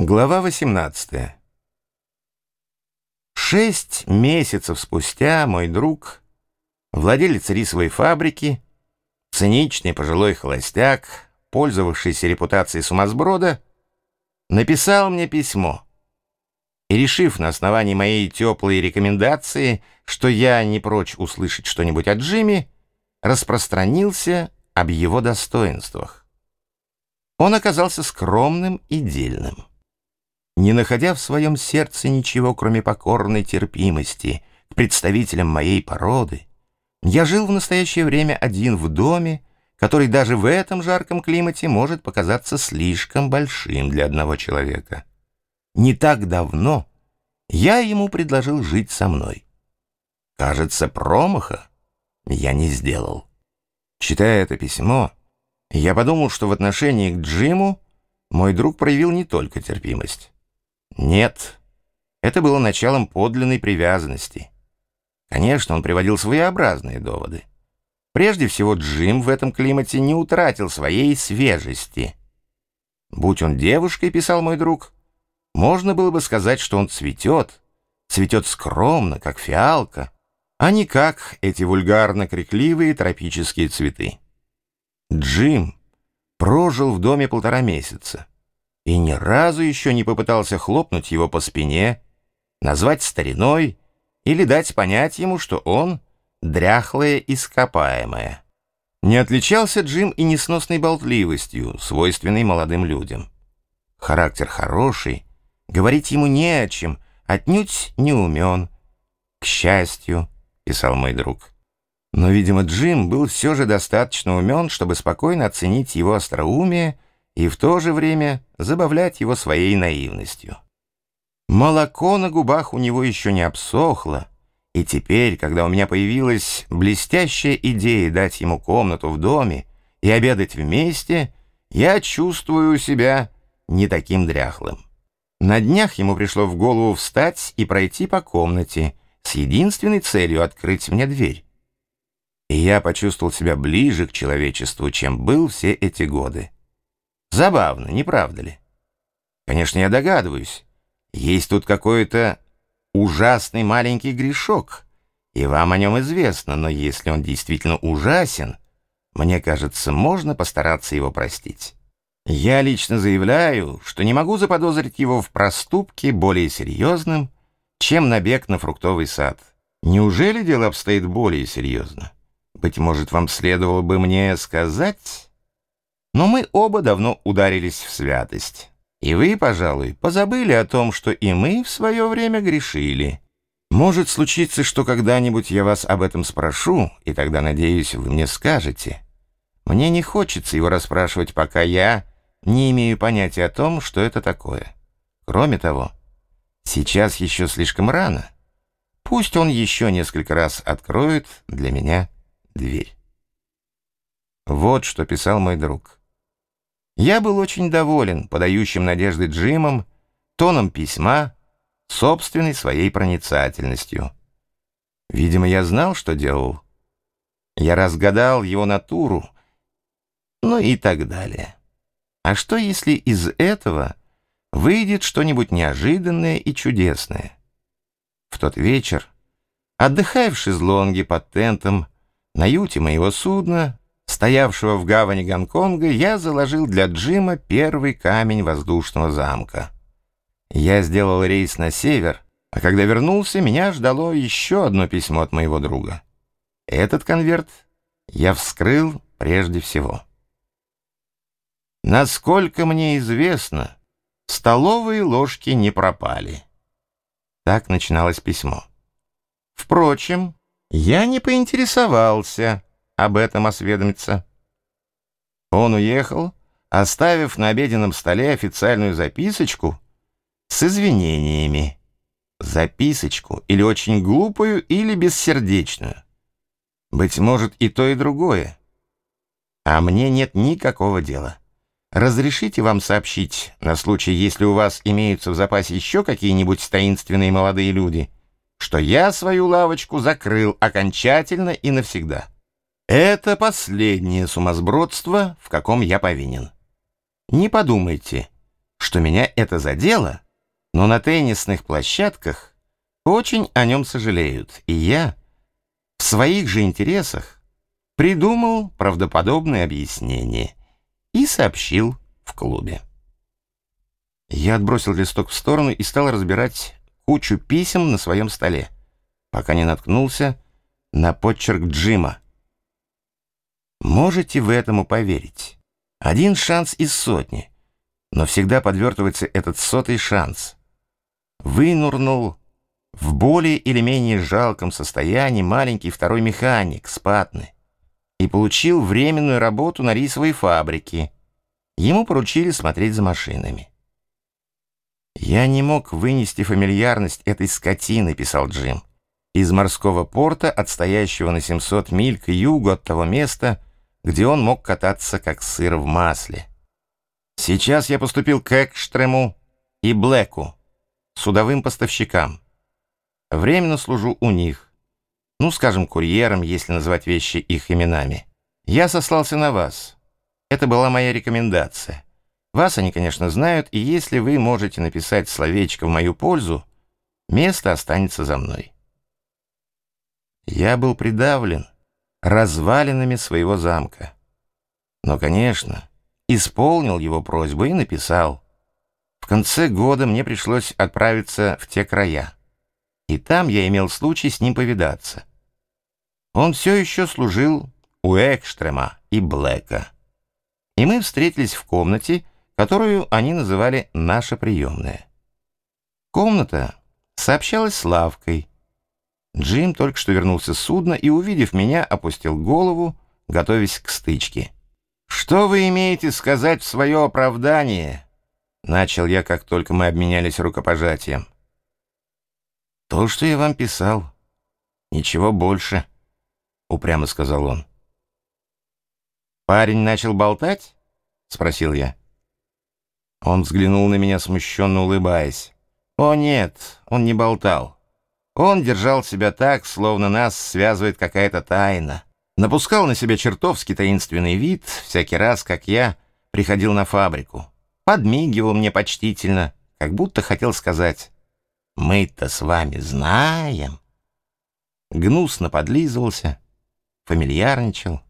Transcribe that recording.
Глава 18. 6 месяцев спустя мой друг, владелец рисовой фабрики, циничный пожилой холостяк, пользовавшийся репутацией сумасброда, написал мне письмо. И, решив на основании моей теплой рекомендации, что я не прочь услышать что-нибудь от Джимми, распространился об его достоинствах. Он оказался скромным и дельным. Не находя в своем сердце ничего, кроме покорной терпимости к представителям моей породы, я жил в настоящее время один в доме, который даже в этом жарком климате может показаться слишком большим для одного человека. Не так давно я ему предложил жить со мной. Кажется, промаха я не сделал. Читая это письмо, я подумал, что в отношении к Джиму мой друг проявил не только терпимость. Нет, это было началом подлинной привязанности. Конечно, он приводил своеобразные доводы. Прежде всего, Джим в этом климате не утратил своей свежести. Будь он девушкой, писал мой друг, можно было бы сказать, что он цветет скромно, как фиалка, а не как эти вульгарно-крикливые тропические цветы. Джим прожил в доме 1,5 месяца и ни разу еще не попытался хлопнуть его по спине, назвать стариной или дать понять ему, что он дряхлое ископаемое. Не отличался Джим и несносной болтливостью, свойственной молодым людям. Характер хороший, говорить ему не о чем, отнюдь не умен. К счастью, писал мой друг. Но, видимо, Джим был все же достаточно умен, чтобы спокойно оценить его остроумие и в то же время забавлять его своей наивностью. Молоко на губах у него еще не обсохло, и теперь, когда у меня появилась блестящая идея дать ему комнату в доме и обедать вместе, я чувствую себя не таким дряхлым. На днях ему пришло в голову встать и пройти по комнате с единственной целью открыть мне дверь. И я почувствовал себя ближе к человечеству, чем был все эти годы. Забавно, не правда ли? Конечно, я догадываюсь, есть тут какой-то ужасный маленький грешок, и вам о нем известно, но если он действительно ужасен, мне кажется, можно постараться его простить. Я лично заявляю, что не могу заподозрить его в проступке более серьезным, чем набег на фруктовый сад. Неужели дело обстоит более серьезно? Быть может, вам следовало бы мне сказать? Но мы оба давно ударились в святость. И вы, пожалуй, позабыли о том, что и мы в свое время грешили. Может случиться, что когда-нибудь я вас об этом спрошу, и тогда, надеюсь, вы мне скажете. Мне не хочется его расспрашивать, пока я не имею понятия о том, что это такое. Кроме того, сейчас еще слишком рано. Пусть он еще несколько раз откроет для меня дверь. Вот что писал мой друг. Я был очень доволен подающим надежды Джимом, тоном письма, собственной своей проницательностью. Видимо, я знал, что делал. Я разгадал его натуру, ну и так далее. А что, если из этого выйдет что-нибудь неожиданное и чудесное? В тот вечер, отдыхая в шезлонге под тентом на юте моего судна, стоявшего в гавани Гонконга, я заложил для Джима первый камень воздушного замка. Я сделал рейс на север, а когда вернулся, меня ждало еще одно письмо от моего друга. Этот конверт я вскрыл прежде всего. Насколько мне известно, столовые ложки не пропали. Так начиналось письмо. Впрочем, я не поинтересовался об этом осведомиться. Он уехал, оставив на обеденном столе официальную записочку с извинениями. Записочку или очень глупую, или бессердечную. Быть может, и то, и другое. А мне нет никакого дела. Разрешите вам сообщить, на случай, если у вас имеются в запасе еще какие-нибудь таинственные молодые люди, что я свою лавочку закрыл окончательно и навсегда. Это последнее сумасбродство, в каком я повинен. Не подумайте, что меня это задело, но на теннисных площадках очень о нем сожалеют, и я в своих же интересах придумал правдоподобное объяснение и сообщил в клубе. Я отбросил листок в сторону и стал разбирать кучу писем на своем столе, пока не наткнулся на подчерк Джима. Можете вы этому поверить? Один шанс из сотни, но всегда подвертывается этот сотый шанс. Вынурнул в более или менее жалком состоянии маленький второй механик с Патны и получил временную работу на рисовой фабрике. Ему поручили смотреть за машинами. «Я не мог вынести фамильярность этой скотины», — писал Джим, «из морского порта, отстоящего на 700 миль к югу от того места, где он мог кататься как сыр в масле. Сейчас я поступил к Экштрему и Блэку, судовым поставщикам. Временно служу у них, ну, скажем, курьером, если называть вещи их именами. Я сослался на вас. Это была моя рекомендация. Вас они, конечно, знают, и если вы можете написать словечко в мою пользу, место останется за мной». Я был придавлен развалинами своего замка. Но, конечно, исполнил его просьбу и написал. В конце года мне пришлось отправиться в те края, и там я имел случай с ним повидаться. Он все еще служил у Экштрема и Блэка, и мы встретились в комнате, которую они называли «наша приемная». Комната сообщалась с лавкой. Джим только что вернулся с судна и, увидев меня, опустил голову, готовясь к стычке. «Что вы имеете сказать в свое оправдание?» — начал я, как только мы обменялись рукопожатием. «То, что я вам писал. Ничего больше», — упрямо сказал он. «Парень начал болтать?» — спросил я. Он взглянул на меня, смущенно улыбаясь. «О нет, он не болтал. Он держал себя так, словно нас связывает какая-то тайна. Напускал на себя чертовски таинственный вид всякий раз, как я приходил на фабрику. Подмигивал мне почтительно, как будто хотел сказать: «Мы-то с вами знаем». Гнусно подлизывался, фамильярничал.